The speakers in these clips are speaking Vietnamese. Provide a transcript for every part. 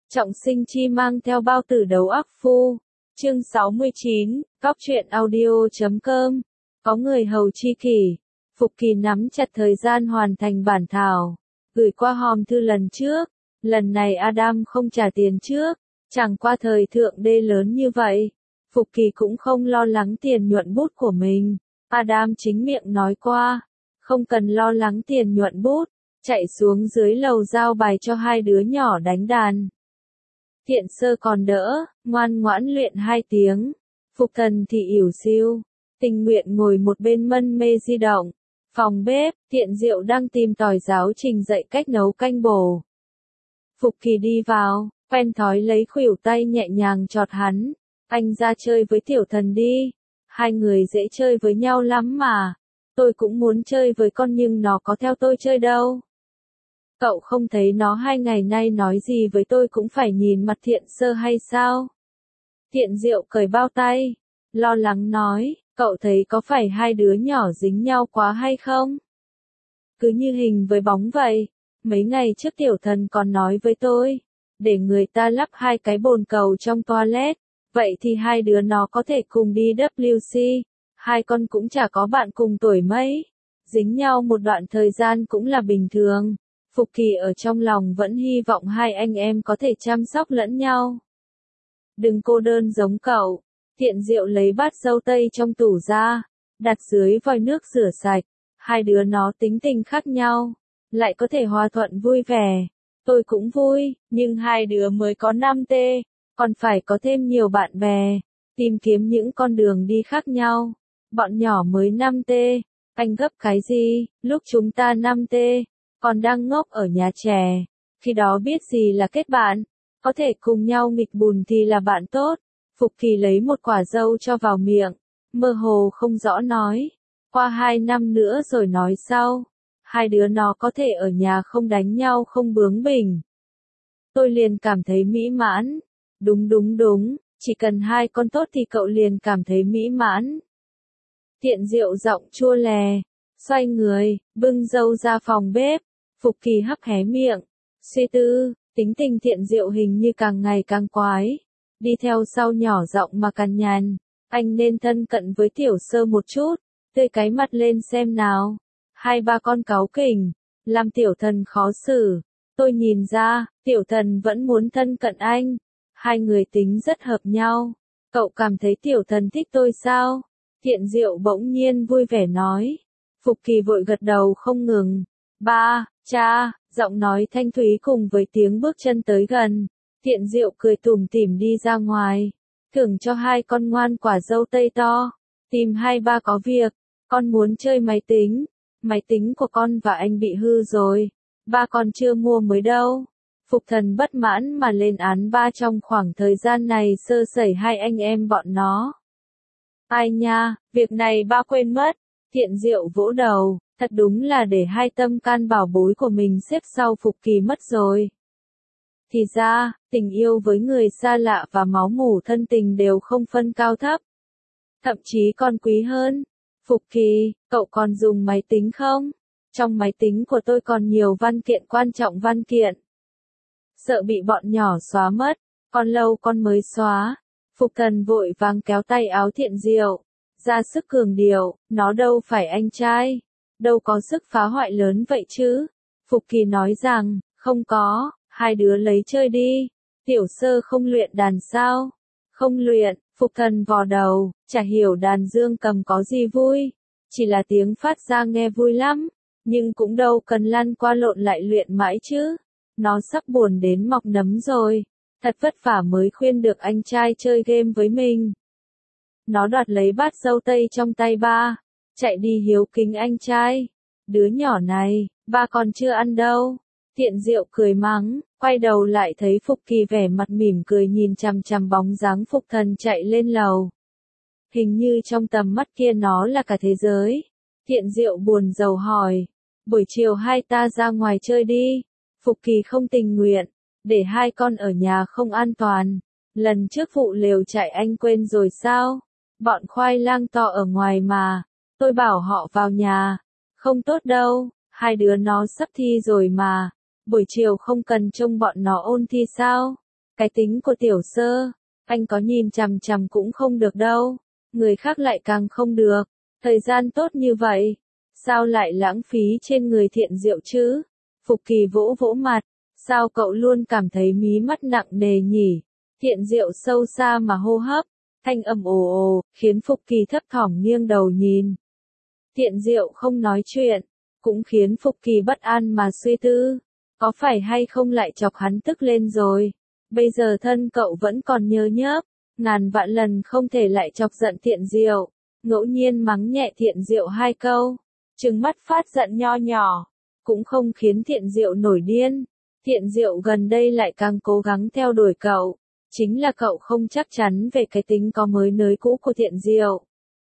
Trọng Sinh Chi mang theo bao tử đấu ác phu. Chương 69, Cóc truyện audio.com. Có người hầu chi kỷ. Phục Kỳ nắm chặt thời gian hoàn thành bản thảo, gửi qua hòm thư lần trước. Lần này Adam không trả tiền trước, chẳng qua thời thượng đê lớn như vậy. Phục Kỳ cũng không lo lắng tiền nhuận bút của mình. Adam chính miệng nói qua, không cần lo lắng tiền nhuận bút, chạy xuống dưới lầu giao bài cho hai đứa nhỏ đánh đàn. Thiện Sơ còn đỡ, ngoan ngoãn luyện 2 tiếng. Phục Thần thì ỉu xìu, tình nguyện ngồi một bên mân mê di động. Phòng bếp, Thiện Diệu đang tìm tòi giáo trình dạy cách nấu canh bổ. Phục Kỳ đi vào, quen thói lấy khuỷu tay nhẹ nhàng chọt hắn. Anh ra chơi với Tiểu Thần đi. Hai người dễ chơi với nhau lắm mà. Tôi cũng muốn chơi với con nhưng nó có theo tôi chơi đâu. Cậu không thấy nó 2 ngày nay nói gì với tôi cũng phải nhìn mặt Thiện Sơ hay sao? Thiện Diệu cởi bao tay, lo lắng nói, cậu thấy có phải hai đứa nhỏ dính nhau quá hay không? Cứ như hình với bóng vậy. Mấy ngày trước Tiểu Thần còn nói với tôi, để người ta lắp 2 cái bồn cầu trong toilet, vậy thì hai đứa nó có thể cùng đi WC, hai con cũng chả có bạn cùng tuổi mấy. Dính nhau một đoạn thời gian cũng là bình thường. Phục Kỳ ở trong lòng vẫn hy vọng hai anh em có thể chăm sóc lẫn nhau. Đừng cô đơn giống cậu. Thiện Diệu lấy bát dâu tây trong tủ ra, đặt dưới vòi nước rửa sạch. Hai đứa nó tính tình khác nhau, lại có thể hòa thuận vui vẻ. Tôi cũng vui, nhưng hai đứa mới có 5T, còn phải có thêm nhiều bạn bè, tìm kiếm những con đường đi khác nhau. Bọn nhỏ mới 5T, anh gấp cái gì, lúc chúng ta 5T. Còn đang ngốc ở nhà trẻ, khi đó biết gì là kết bạn, có thể cùng nhau nghịch bùn thì là bạn tốt. Phục Kỳ lấy một quả dâu cho vào miệng, mơ hồ không rõ nói, qua 2 năm nữa rồi nói sau, hai đứa nó có thể ở nhà không đánh nhau không bướng bỉnh. Tôi liền cảm thấy mỹ mãn, đúng, chỉ cần hai con tốt thì cậu liền cảm thấy mỹ mãn. Thiện Diệu giọng chua lè, xoay người, bưng dâu ra phòng bếp. Phục Kỳ hắc hé miệng, suy tư, tính tình Thiện Diệu hình như càng ngày càng quái. Đi theo sau nhỏ giọng mà cằn nhằn, anh nên thân cận với Tiểu Sơ một chút, tươi cái mặt lên xem nào. 2-3 con cáu kỉnh, làm Tiểu Thần khó xử. Tôi nhìn ra, Tiểu Thần vẫn muốn thân cận anh. Hai người tính rất hợp nhau. Cậu cảm thấy Tiểu Thần thích tôi sao? Thiện Diệu bỗng nhiên vui vẻ nói. Phục Kỳ vội gật đầu không ngừng. Ba, cha, giọng nói thanh thúy cùng với tiếng bước chân tới gần. Thiện Diệu cười tủm tỉm đi ra ngoài, thưởng cho hai con ngoan quả dâu tây to. Tìm 2-3 có việc, con muốn chơi máy tính của con và anh bị hư rồi, ba con chưa mua mới đâu. Phục Thần bất mãn mà lên án ba trong khoảng thời gian này sơ sẩy hai anh em bọn nó. Ai nha, việc này ba quên mất. Thiện Diệu vỗ đầu, thật đúng là để hai tâm can bảo bối của mình xếp sau Phục Kỳ mất rồi. Thì ra, tình yêu với người xa lạ và máu mủ thân tình đều không phân cao thấp. Thậm chí còn quý hơn. Phục Kỳ, cậu còn dùng máy tính không? Trong máy tính của tôi còn nhiều văn kiện quan trọng văn kiện. Sợ bị bọn nhỏ xóa mất, còn lâu con mới xóa. Phục Thần vội vàng kéo tay áo Thiện Diệu, ra sức cường điệu, nó đâu phải anh trai, đâu có sức phá hoại lớn vậy chứ. Phục Kỳ nói rằng, không có, hai đứa lấy chơi đi. Tiểu Sơ không luyện đàn sao? Không luyện. Phục Thần vò đầu, chả hiểu đàn dương cầm có gì vui, chỉ là tiếng phát ra nghe vui lắm, nhưng cũng đâu cần lăn qua lộn lại luyện mãi chứ. Nó sắp buồn đến mọc nấm rồi, thật vất vả mới khuyên được anh trai chơi game với mình. Nó đoạt lấy bát dâu tây trong tay ba, chạy đi hiếu kính anh trai. Đứa nhỏ này, ba còn chưa ăn đâu. Thiện Diệu cười mắng, quay đầu lại thấy Phục Kỳ vẻ mặt mỉm cười nhìn chằm chằm bóng dáng Phục Thần chạy lên lầu. Hình như trong tầm mắt kia nó là cả thế giới. Thiện Diệu buồn rầu hỏi, buổi chiều hai ta ra ngoài chơi đi. Phục Kỳ không tình nguyện, để hai con ở nhà không an toàn. Lần trước vụ lều chạy anh quên rồi sao? Bọn khoai lang to ở ngoài mà, tôi bảo họ vào nhà. Không tốt đâu, hai đứa nó sắp thi rồi mà. Buổi chiều không cần trông bọn nó ôn thi sao? Cái tính của tiểu sơ, anh có nhìn chằm chằm cũng không được đâu, người khác lại càng không được. Thời gian tốt như vậy, sao lại lãng phí trên người Thiện Diệu chứ? Phục Kỳ vỗ vỗ mặt, sao cậu luôn cảm thấy mí mắt nặng nề nhỉ? Thiện Diệu sâu xa mà hô hấp, thanh âm ồ ồ, khiến Phục Kỳ thấp thỏm nghiêng đầu nhìn. Thiện Diệu không nói chuyện, cũng khiến Phục Kỳ bất an mà suy tư, có phải hay không lại chọc hắn tức lên rồi? Bây giờ thân cậu vẫn còn nhớ nhớp, ngàn vạn lần không thể lại chọc giận Thiện Diệu, ngẫu nhiên mắng nhẹ Thiện Diệu hai câu, trừng mắt phát giận nho nhỏ, cũng không khiến Thiện Diệu nổi điên. Thiện Diệu gần đây lại càng cố gắng theo đuổi cậu, chính là cậu không chắc chắn về cái tính có mới nới cũ của Thiện Diệu.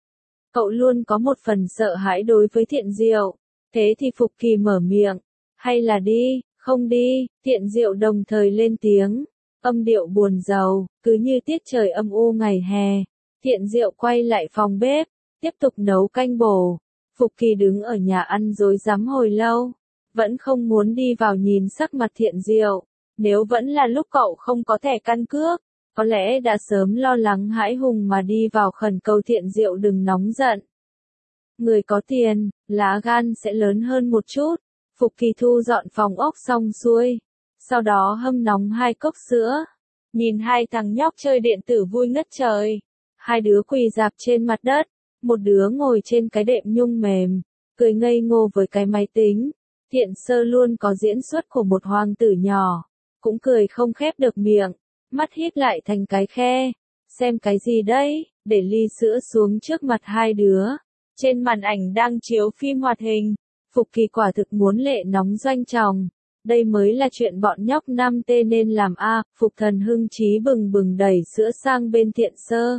Cậu luôn có một phần sợ hãi đối với Thiện Diệu, thế thì Phục Kỳ mở miệng, hay là đi, không đi, Thiện Diệu đồng thời lên tiếng, âm điệu buồn rầu, cứ như tiết trời âm u ngày hè. Thiện Diệu quay lại phòng bếp, tiếp tục nấu canh bổ. Phục Kỳ đứng ở nhà ăn rối rắm hồi lâu, vẫn không muốn đi vào nhìn sắc mặt Thiện Diệu. Nếu vẫn là lúc cậu không có thẻ căn cước, có lẽ đã sớm lo lắng hãi hùng mà đi vào khẩn cầu Thiện Diệu đừng nóng giận. Người có tiền, lá gan sẽ lớn hơn một chút. Phục Kỳ thu dọn phòng ốc xong xuôi, sau đó hâm nóng 2 cốc sữa. Nhìn hai thằng nhóc chơi điện tử vui ngất trời. Hai đứa quỳ rạp trên mặt đất, một đứa ngồi trên cái đệm nhung mềm, cười ngây ngô với cái máy tính. Thiện Sơ luôn có diễn xuất của một hoàng tử nhỏ, cũng cười không khép được miệng, mắt híp lại thành cái khe. Xem cái gì đấy? Để ly sữa xuống trước mặt hai đứa. Trên màn ảnh đang chiếu phim hoạt hình. Phục Kỳ quả thực muốn lệ nóng doanh tròng. Đây mới là chuyện bọn nhóc 5T nên làm a. Phục Thần hưng chí bừng bừng đẩy sữa sang bên Thiện Sơ.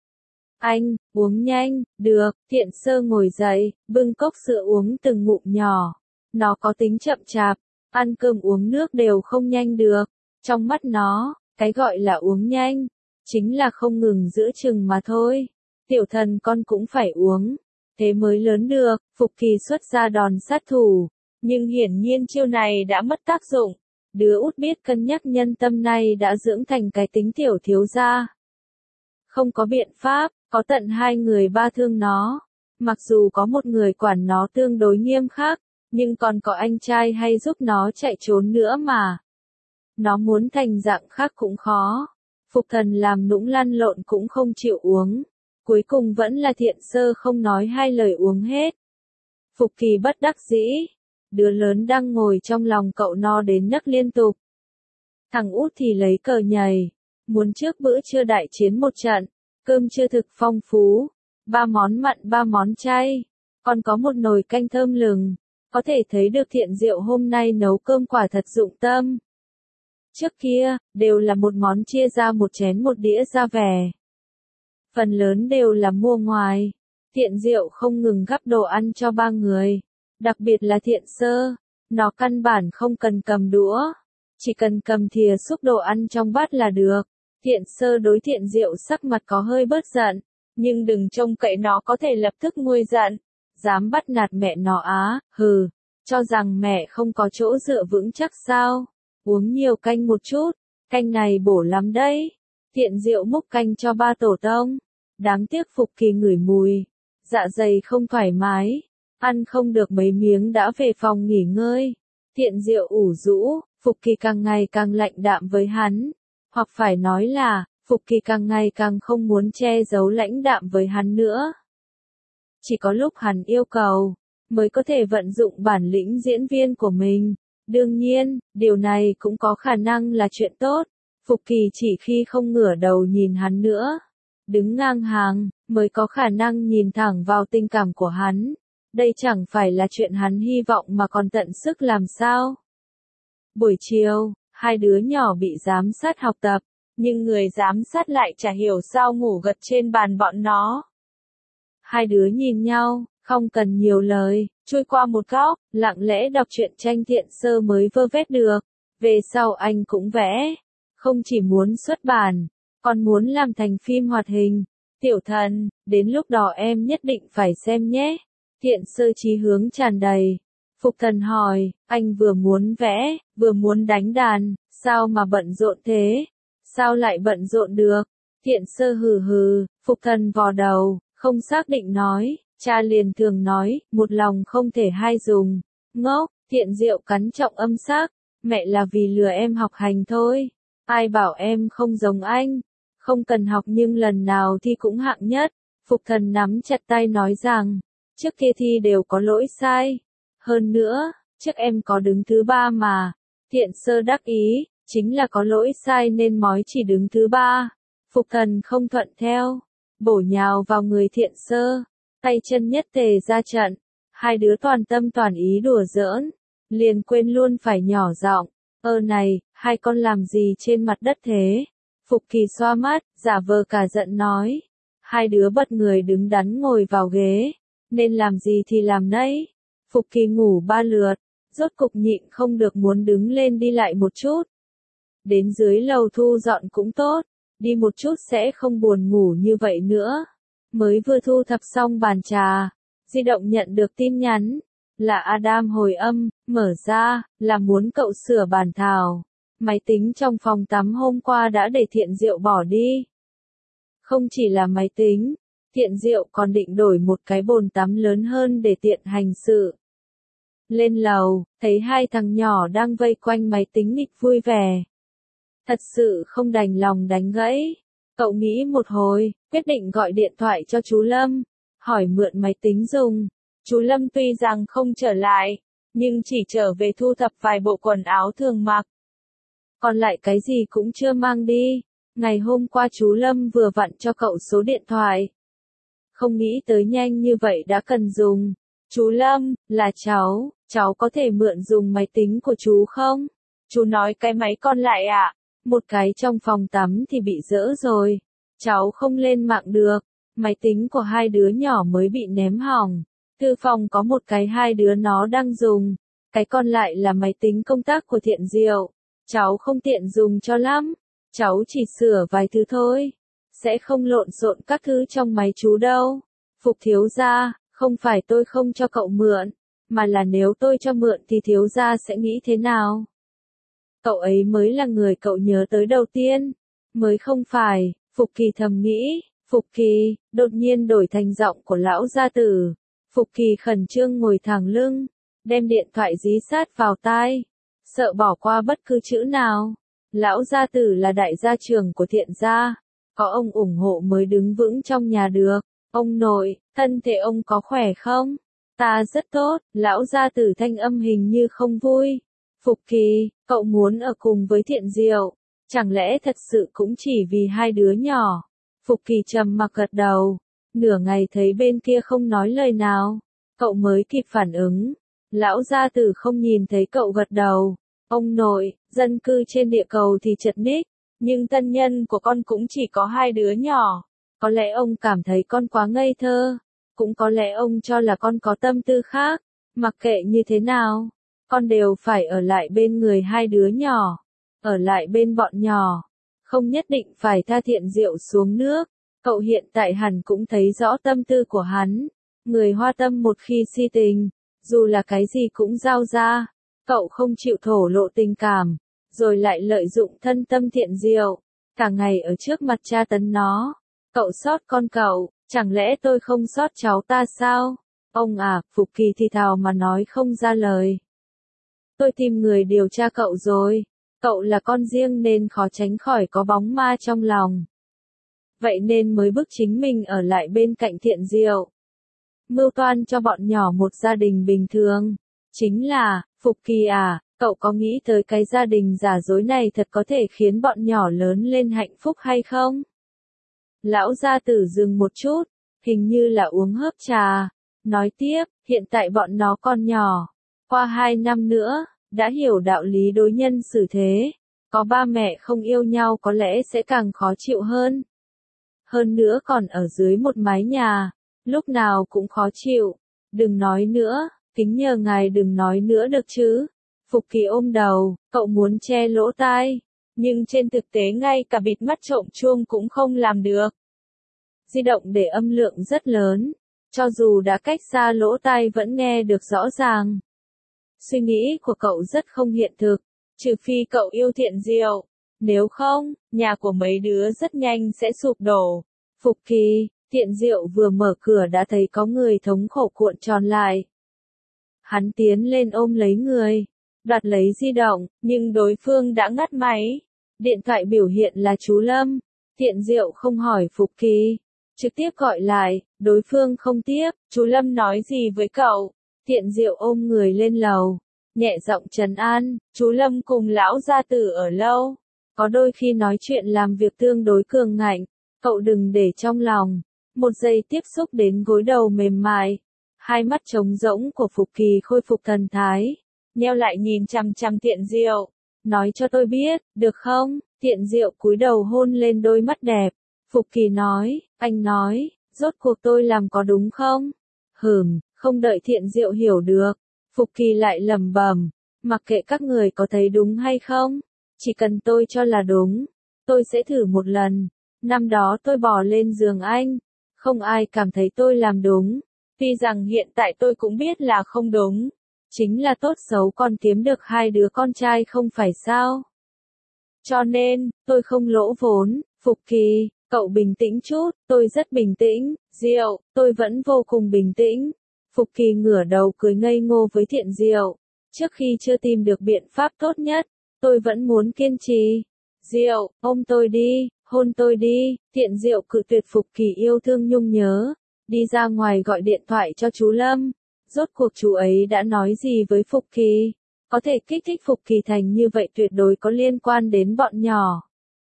Anh, uống nhanh, được. Thiện Sơ ngồi dậy, bưng cốc sữa uống từng ngụm nhỏ. Nó có tính chậm chạp, ăn cơm uống nước đều không nhanh được. Trong mắt nó, cái gọi là uống nhanh, chính là không ngừng giữa chừng mà thôi. Tiểu thần con cũng phải uống, thế mới lớn được. Phục Kỳ xuất ra đòn sát thủ, nhưng hiển nhiên chiêu này đã mất tác dụng. Đứa út biết cân nhắc nhân tâm này đã dưỡng thành cái tính tiểu thiếu gia. Không có biện pháp, có tận 2 người ba thương nó. Mặc dù có một người quản nó tương đối nghiêm khắc, nhưng còn có anh trai hay giúp nó chạy trốn nữa mà. Nó muốn thành dạng khác cũng khó. Phục Thần làm nũng lăn lộn cũng không chịu uống. Cuối cùng vẫn là Thiện Sơ không nói hai lời uống hết. Phục Kỳ bất đắc dĩ. Đứa lớn đang ngồi trong lòng cậu no đến nấc liên tục. Thằng út thì lấy cờ nhảy. Muốn trước bữa trưa đại chiến một trận. Cơm trưa thực phong phú. 3 món mặn 3 món chay. Còn có một nồi canh thơm lừng. Có thể thấy được Thiện Diệu hôm nay nấu cơm quả thật dụng tâm. Trước kia, đều là một món chia ra một chén một đĩa ra vẻ. Phần lớn đều là mua ngoài. Thiện Diệu không ngừng gắp đồ ăn cho 3 người. Đặc biệt là Thiện Sơ. Nó căn bản không cần cầm đũa. Chỉ cần cầm thìa xúc đồ ăn trong bát là được. Thiện Sơ đối Thiện Diệu sắc mặt có hơi bớt giận. Nhưng đừng trông cậy nó có thể lập tức nguôi giận. Dám bắt nạt mẹ nó á, hừ. Cho rằng mẹ không có chỗ dựa vững chắc sao. Uống nhiều canh một chút. Canh này bổ lắm đấy. Thiện Diệu múc canh cho 3 tổ tông. Đáng tiếc Phục Kỳ ngửi mùi. Dạ dày không thoải mái. Ăn không được mấy miếng đã về phòng nghỉ ngơi. Thiện Diệu ủ rũ. Phục Kỳ càng ngày càng lạnh đạm với hắn. Hoặc phải nói là, Phục Kỳ càng ngày càng không muốn che giấu lãnh đạm với hắn nữa. Chỉ có lúc hắn yêu cầu, mới có thể vận dụng bản lĩnh diễn viên của mình. Đương nhiên, điều này cũng có khả năng là chuyện tốt. Phục Kỳ chỉ khi không ngửa đầu nhìn hắn nữa, đứng ngang hàng, mới có khả năng nhìn thẳng vào tình cảm của hắn. Đây chẳng phải là chuyện hắn hy vọng mà còn tận sức làm sao. Buổi chiều, hai đứa nhỏ bị giám sát học tập, nhưng người giám sát lại chả hiểu sao ngủ gật trên bàn bọn nó. Hai đứa nhìn nhau, không cần nhiều lời, chui qua một góc, lặng lẽ đọc truyện tranh Thiện Sơ mới vơ vét được. Về sau anh cũng vẽ, không chỉ muốn xuất bản, còn muốn làm thành phim hoạt hình. Tiểu thần, đến lúc đó em nhất định phải xem nhé. Thiện Sơ chí hướng tràn đầy. Phục Thần hỏi, anh vừa muốn vẽ, vừa muốn đánh đàn, sao mà bận rộn thế? Sao lại bận rộn được? Thiện Sơ hừ hừ, Phục Thần vò đầu, không xác định nói, cha liền thường nói, một lòng không thể hai dùng. Ngốc, Thiện Diệu cắn trọng âm sắc, mẹ là vì lừa em học hành thôi. Ai bảo em không giống anh, không cần học nhưng lần nào thi cũng hạng nhất. Phục Thần nắm chặt tay nói rằng, trước kia thi đều có lỗi sai. Hơn nữa, trước em có đứng thứ ba mà. Thiện Sơ đắc ý, chính là có lỗi sai nên mói chỉ đứng thứ ba. Phục Thần không thuận theo, bổ nhào vào người Thiện Sơ, tay chân nhất tề ra trận. Hai đứa toàn tâm toàn ý đùa giỡn, liền quên luôn phải nhỏ giọng. Này, hai con làm gì trên mặt đất thế? Phục Kỳ xoa mắt, giả vờ cả giận nói. Hai đứa bật người đứng đắn ngồi vào ghế, nên làm gì thì làm nấy. Phục Kỳ ngủ ba lượt, rốt cục nhịn không được muốn đứng lên đi lại một chút. Đến dưới lầu thu dọn cũng tốt, đi một chút sẽ không buồn ngủ như vậy nữa. Mới vừa thu thập xong bàn trà, di động nhận được tin nhắn, là Adam hồi âm, mở ra, là muốn cậu sửa bản thảo. Máy tính trong phòng tắm hôm qua đã để Thiện Diệu bỏ đi. Không chỉ là máy tính, Thiện Diệu còn định đổi một cái bồn tắm lớn hơn để tiện hành sự. Lên lầu, thấy hai thằng nhỏ đang vây quanh máy tính nghịch vui vẻ. Thật sự không đành lòng đánh gãy. Cậu nghĩ một hồi, quyết định gọi điện thoại cho chú Lâm, hỏi mượn máy tính dùng. Chú Lâm tuy rằng không trở lại, nhưng chỉ trở về thu thập vài bộ quần áo thường mặc. Còn lại cái gì cũng chưa mang đi. Ngày hôm qua chú Lâm vừa vặn cho cậu số điện thoại. Không nghĩ tới nhanh như vậy đã cần dùng. Chú Lâm, là cháu có thể mượn dùng máy tính của chú không? Chú nói cái máy còn lại ạ. Một cái trong phòng tắm thì bị dỡ rồi. Cháu không lên mạng được. Máy tính của hai đứa nhỏ mới bị ném hỏng. Thư phòng có một cái hai đứa nó đang dùng. Cái còn lại là máy tính công tác của Thiện Diệu. Cháu không tiện dùng cho lắm. Cháu chỉ sửa vài thứ thôi. Sẽ không lộn xộn các thứ trong máy chú đâu. Phục thiếu gia, không phải tôi không cho cậu mượn. Mà là nếu tôi cho mượn thì thiếu gia sẽ nghĩ thế nào? Cậu ấy mới là người cậu nhớ tới đầu tiên. Mới không phải, Phục Kỳ thầm nghĩ. Phục Kỳ, đột nhiên đổi thành giọng của lão gia tử. Phục Kỳ khẩn trương ngồi thẳng lưng, đem điện thoại dí sát vào tai, sợ bỏ qua bất cứ chữ nào. Lão gia tử là đại gia trưởng của Thiện gia, có ông ủng hộ mới đứng vững trong nhà được. Ông nội, thân thể ông có khỏe không? Ta rất tốt, lão gia tử thanh âm hình như không vui. Phục Kỳ, cậu muốn ở cùng với Thiện Diệu, chẳng lẽ thật sự cũng chỉ vì hai đứa nhỏ? Phục Kỳ trầm mặc gật đầu, nửa ngày thấy bên kia không nói lời nào, cậu mới kịp phản ứng. Lão gia tử không nhìn thấy cậu gật đầu. Ông nội, dân cư trên địa cầu thì chật ních, nhưng thân nhân của con cũng chỉ có hai đứa nhỏ. Có lẽ ông cảm thấy con quá ngây thơ, cũng có lẽ ông cho là con có tâm tư khác. Mặc kệ như thế nào, con đều phải ở lại bên người hai đứa nhỏ, ở lại bên bọn nhỏ. Không nhất định phải tha Thiện Diệu xuống nước. Cậu hiện tại hẳn cũng thấy rõ tâm tư của hắn. Người hoa tâm một khi si tình, dù là cái gì cũng giao ra. Cậu không chịu thổ lộ tình cảm, rồi lại lợi dụng thân tâm Thiện Diệu, cả ngày ở trước mặt tra tấn nó. Cậu sót con cậu, chẳng lẽ tôi không sót cháu ta sao? Ông à, Phục Kỳ thì thào mà nói không ra lời. Tôi tìm người điều tra cậu rồi. Cậu là con riêng nên khó tránh khỏi có bóng ma trong lòng. Vậy nên mới bức chính mình ở lại bên cạnh Thiện Diệu. Mưu toan cho bọn nhỏ một gia đình bình thường. Chính là, Phục Kỳ à, cậu có nghĩ tới cái gia đình giả dối này thật có thể khiến bọn nhỏ lớn lên hạnh phúc hay không? Lão gia tử dừng một chút, hình như là uống hớp trà. Nói tiếp, hiện tại bọn nó còn nhỏ. Qua 2 năm nữa, đã hiểu đạo lý đối nhân xử thế. Có ba mẹ không yêu nhau có lẽ sẽ càng khó chịu hơn. Hơn nữa còn ở dưới một mái nhà, lúc nào cũng khó chịu. Đừng nói nữa, kính nhờ ngài đừng nói nữa được chứ. Phục Kỳ ôm đầu, cậu muốn che lỗ tai, nhưng trên thực tế ngay cả bịt mắt trộm chuông cũng không làm được. Di động để âm lượng rất lớn, cho dù đã cách xa lỗ tai vẫn nghe được rõ ràng. Suy nghĩ của cậu rất không hiện thực, trừ phi cậu yêu Thiện Diệu. nếu không, nhà của mấy đứa rất nhanh sẽ sụp đổ. Phục Kỳ, Tiện Diệu vừa mở cửa đã thấy có người thống khổ cuộn tròn lại. Hắn tiến lên ôm lấy người, đoạt lấy di động, nhưng đối phương đã ngắt máy. Điện thoại biểu hiện là chú Lâm. Tiện Diệu không hỏi Phục Kỳ, trực tiếp gọi lại, đối phương không tiếp. Chú Lâm nói gì với cậu? Tiện Diệu ôm người lên lầu, nhẹ giọng trấn an, chú Lâm cùng lão gia tử ở lâu. Có đôi khi nói chuyện làm việc tương đối cường ngạnh, cậu đừng để trong lòng. Một giây tiếp xúc đến gối đầu mềm mại. Hai mắt trống rỗng của Phục Kỳ khôi phục thần thái, nheo lại nhìn chằm chằm Tiện Diệu. Nói cho tôi biết, được không? Tiện Diệu cúi đầu hôn lên đôi mắt đẹp. Phục Kỳ nói, anh nói, rốt cuộc tôi làm có đúng không? Không đợi Tiện Diệu hiểu được. Phục Kỳ lại lẩm bẩm, mặc kệ các người có thấy đúng hay không, chỉ cần tôi cho là đúng, tôi sẽ thử một lần. Năm đó tôi bỏ lên giường anh, không ai cảm thấy tôi làm đúng. Tuy rằng hiện tại tôi cũng biết là không đúng, chính là tốt xấu còn kiếm được hai đứa con trai không phải sao? Cho nên, tôi không lỗ vốn. Phục Kỳ, cậu bình tĩnh chút, tôi rất bình tĩnh. Diệu, tôi vẫn vô cùng bình tĩnh. Phục Kỳ ngửa đầu cười ngây ngô với Thiện Diệu. Trước khi chưa tìm được biện pháp tốt nhất, tôi vẫn muốn kiên trì. Diệu, ôm tôi đi, hôn tôi đi. Thiện Diệu cự tuyệt. Phục Kỳ yêu thương nhung nhớ, đi ra ngoài gọi điện thoại cho chú Lâm. Rốt cuộc chú ấy đã nói gì với Phục Kỳ? Có thể kích thích Phục Kỳ thành như vậy tuyệt đối có liên quan đến bọn nhỏ.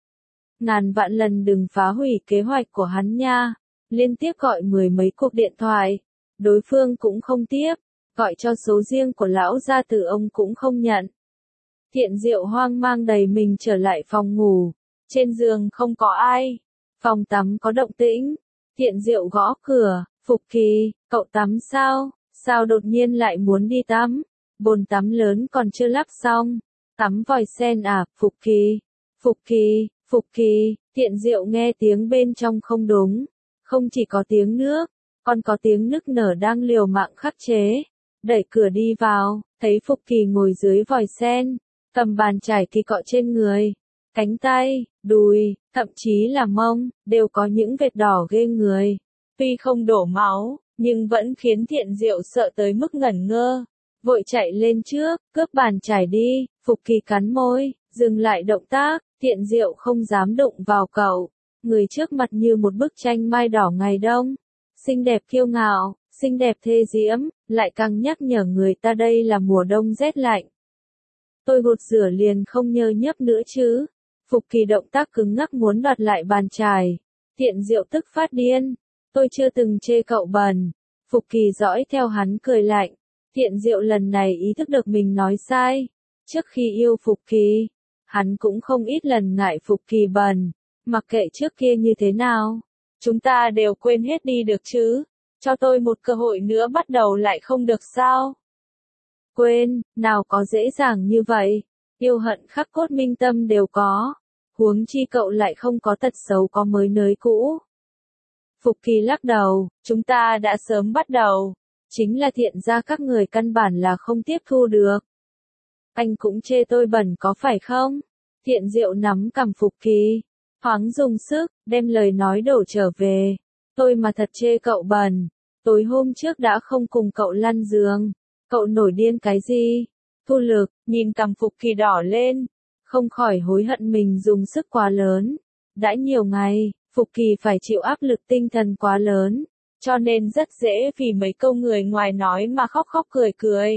Ngàn vạn lần đừng phá hủy kế hoạch của hắn nha. Liên tiếp gọi mười mấy cuộc điện thoại, đối phương cũng không tiếp. Gọi cho số riêng của lão gia tử ông cũng không nhận. Thiện Diệu hoang mang đầy mình trở lại phòng ngủ. Trên giường không có ai. Phòng tắm có động tĩnh. Thiện Diệu gõ cửa. Phục Kỳ, cậu tắm sao? Sao đột nhiên lại muốn đi tắm? Bồn tắm lớn còn chưa lắp xong. Tắm vòi sen à? Phục Kỳ. Phục Kỳ, Phục Kỳ. Thiện Diệu nghe tiếng bên trong không đúng. Không chỉ có tiếng nước, còn có tiếng nức nở đang liều mạng khắc chế. Đẩy cửa đi vào, thấy Phục Kỳ ngồi dưới vòi sen, cầm bàn chải thì cọ trên người. Cánh tay, đùi, thậm chí là mông, đều có những vệt đỏ ghê người. Tuy không đổ máu, nhưng vẫn khiến Thiện Diệu sợ tới mức ngẩn ngơ. Vội chạy lên trước, cướp bàn chải đi. Phục Kỳ cắn môi, dừng lại động tác. Thiện Diệu không dám đụng vào cậu. Người trước mặt như một bức tranh mai đỏ ngày đông. Xinh đẹp kiêu ngạo, xinh đẹp thê diễm, lại càng nhắc nhở người ta đây là mùa đông rét lạnh. Tôi gột rửa liền không nhơ nhớp nữa chứ. Phục Kỳ động tác cứng ngắc muốn đoạt lại bàn chải. Thiện Diệu tức phát điên. Tôi chưa từng chê cậu bẩn. Phục Kỳ dõi theo hắn cười lạnh. Thiện Diệu lần này ý thức được mình nói sai. Trước khi yêu Phục Kỳ, hắn cũng không ít lần ngại Phục Kỳ bẩn. Mặc kệ trước kia như thế nào, chúng ta đều quên hết đi được chứ. Cho tôi một cơ hội nữa bắt đầu lại không được sao? Quên, nào có dễ dàng như vậy. Yêu hận khắc cốt minh tâm đều có. Huống chi cậu lại không có tật xấu có mới nới cũ. Phục Kỳ lắc đầu, chúng ta đã sớm bắt đầu. Chính là Thiện gia các người căn bản là không tiếp thu được. Anh cũng chê tôi bẩn có phải không? Thiện Diệu nắm cằm Phục Kỳ, thoáng dùng sức, đem lời nói đổ trở về. Tôi mà thật chê cậu bẩn, tối hôm trước đã không cùng cậu lăn giường. Cậu nổi điên cái gì? Thu Lực, nhìn cằm Phục Kỳ đỏ lên, không khỏi hối hận mình dùng sức quá lớn. Đã nhiều ngày, Phục Kỳ phải chịu áp lực tinh thần quá lớn, cho nên rất dễ vì mấy câu người ngoài nói mà khóc khóc cười cười.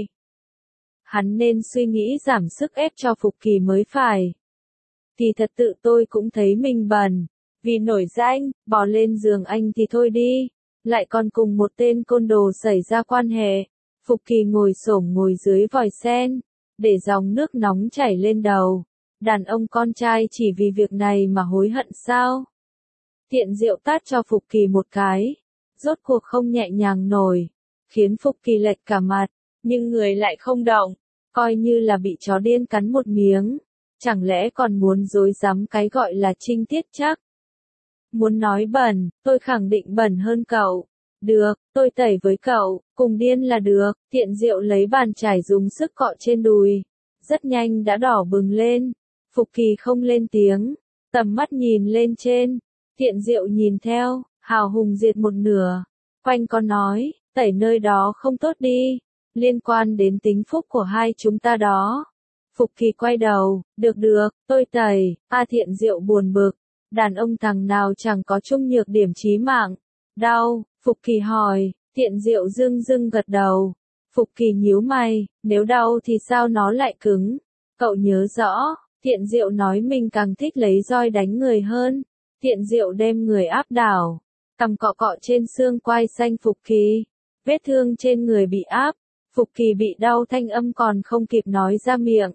Hắn nên suy nghĩ giảm sức ép cho Phục Kỳ mới phải. Thì thật tự tôi cũng thấy mình bẩn. Vì nổi danh, bỏ lên giường anh thì thôi đi. Lại còn cùng một tên côn đồ xảy ra quan hệ. Phục Kỳ ngồi xổm ngồi dưới vòi sen, để dòng nước nóng chảy lên đầu. Đàn ông con trai chỉ vì việc này mà hối hận sao? Thiện Diệu tát cho Phục Kỳ một cái. Rốt cuộc không nhẹ nhàng nổi. Khiến Phục Kỳ lệch cả mặt. Nhưng người lại không động. Coi như là bị chó điên cắn một miếng. Chẳng lẽ còn muốn dối dám cái gọi là trinh tiết chắc? Muốn nói bẩn, tôi khẳng định bẩn hơn cậu. Được, tôi tẩy với cậu, cùng điên là được. Thiện Diệu lấy bàn chải dùng sức cọ trên đùi. Rất nhanh đã đỏ bừng lên. Phục Kỳ không lên tiếng, tầm mắt nhìn lên trên, Thiện Diệu nhìn theo, hào hùng diệt một nửa. Quanh con nói, tẩy nơi đó không tốt đi, liên quan đến tính phúc của hai chúng ta đó. Phục Kỳ quay đầu, được được, tôi tẩy, Thiện Diệu buồn bực, đàn ông thằng nào chẳng có chung nhược điểm chí mạng. Đau, Phục Kỳ hỏi, Thiện Diệu dưng dưng gật đầu. Phục Kỳ nhíu mày, nếu đau thì sao nó lại cứng? Cậu nhớ rõ, Thiện Diệu nói mình càng thích lấy roi đánh người hơn. Thiện Diệu đem người áp đảo, cằm cọ cọ trên xương quai xanh Phục Kỳ. Vết thương trên người bị áp, Phục Kỳ bị đau thanh âm còn không kịp nói ra miệng.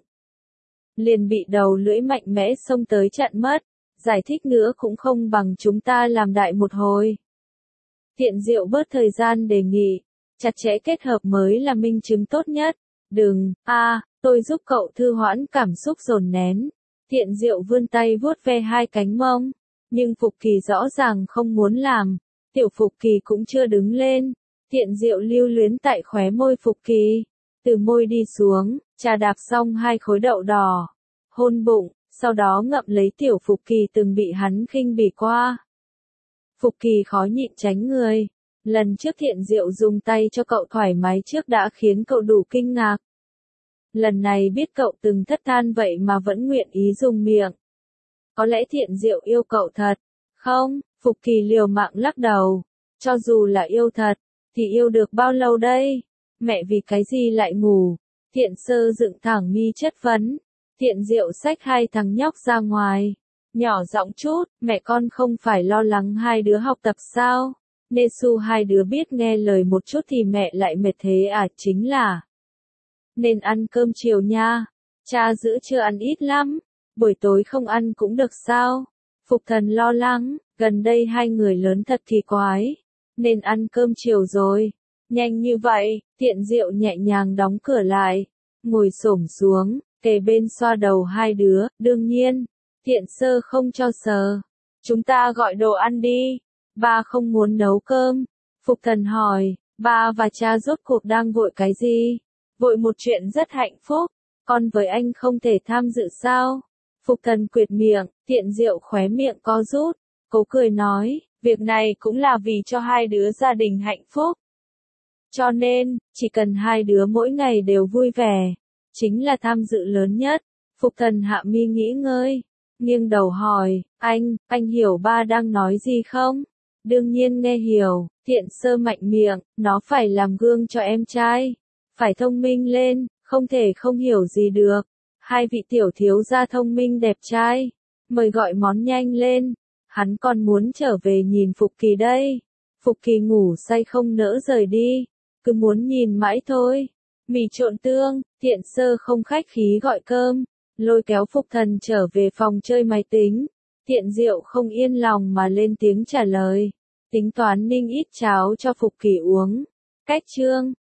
Liền bị đầu lưỡi mạnh mẽ xông tới chặn mất, giải thích nữa cũng không bằng chúng ta làm đại một hồi. Thiện Diệu bớt thời gian đề nghị, chặt chẽ kết hợp mới là minh chứng tốt nhất. Đừng, tôi giúp cậu thư hoãn cảm xúc dồn nén. Thiện Diệu vươn tay vuốt ve hai cánh mông, nhưng Phục Kỳ rõ ràng không muốn làm. Tiểu Phục Kỳ cũng chưa đứng lên. Thiện Diệu lưu luyến tại khóe môi Phục Kỳ, từ môi đi xuống, trà đạp xong hai khối đậu đỏ, hôn bụng, sau đó ngậm lấy Tiểu Phục Kỳ từng bị hắn khinh bỉ qua. Phục Kỳ khó nhịn tránh người. Lần trước Thiện Diệu dùng tay cho cậu thoải mái trước đã khiến cậu đủ kinh ngạc. Lần này biết cậu từng thất than vậy mà vẫn nguyện ý dùng miệng. Có lẽ Thiện Diệu yêu cậu thật. Không, Phục Kỳ liều mạng lắc đầu. Cho dù là yêu thật, thì yêu được bao lâu đây? Mẹ vì cái gì lại ngủ? Thiện Sơ dựng thẳng mi chất vấn. Thiện Diệu xách hai thằng nhóc ra ngoài. Nhỏ giọng chút, mẹ con không phải lo lắng hai đứa học tập sao? Nê su hai đứa biết nghe lời một chút thì mẹ lại mệt thế chính là nên ăn cơm chiều nha. Cha giữ chưa ăn ít lắm, buổi tối không ăn cũng được sao? Phục Thần lo lắng, gần đây hai người lớn thật kỳ quái, nên ăn cơm chiều rồi. Nhanh như vậy, Thiện Diệu nhẹ nhàng đóng cửa lại, ngồi xổm xuống, kề bên xoa đầu hai đứa, đương nhiên, Thiện Sơ không cho sờ. Chúng ta gọi đồ ăn đi. Ba không muốn nấu cơm. Phục Thần hỏi, ba và cha rốt cuộc đang vội cái gì? Vội một chuyện rất hạnh phúc, con với anh không thể tham dự sao? Phục Thần quệt miệng, Thiện Diệu khóe miệng co rút, cố cười nói, việc này cũng là vì cho hai đứa gia đình hạnh phúc. Cho nên, chỉ cần hai đứa mỗi ngày đều vui vẻ, chính là tham dự lớn nhất. Phục Thần hạ mi nghĩ ngơi, nghiêng đầu hỏi, anh hiểu ba đang nói gì không? Đương nhiên nghe hiểu. Thiện Sơ mạnh miệng, nó phải làm gương cho em trai. Phải thông minh lên, không thể không hiểu gì được. Hai vị tiểu thiếu gia thông minh đẹp trai. Mời gọi món nhanh lên. Hắn còn muốn trở về nhìn Phục Kỳ đây. Phục Kỳ ngủ say không nỡ rời đi. Cứ muốn nhìn mãi thôi. Mì trộn tương, Thiện Sơ không khách khí gọi cơm. Lôi kéo Phục Thần trở về phòng chơi máy tính. Thiện Diệu không yên lòng mà lên tiếng trả lời. Tính toán ninh ít cháo cho Phục Kỳ uống. Cách chương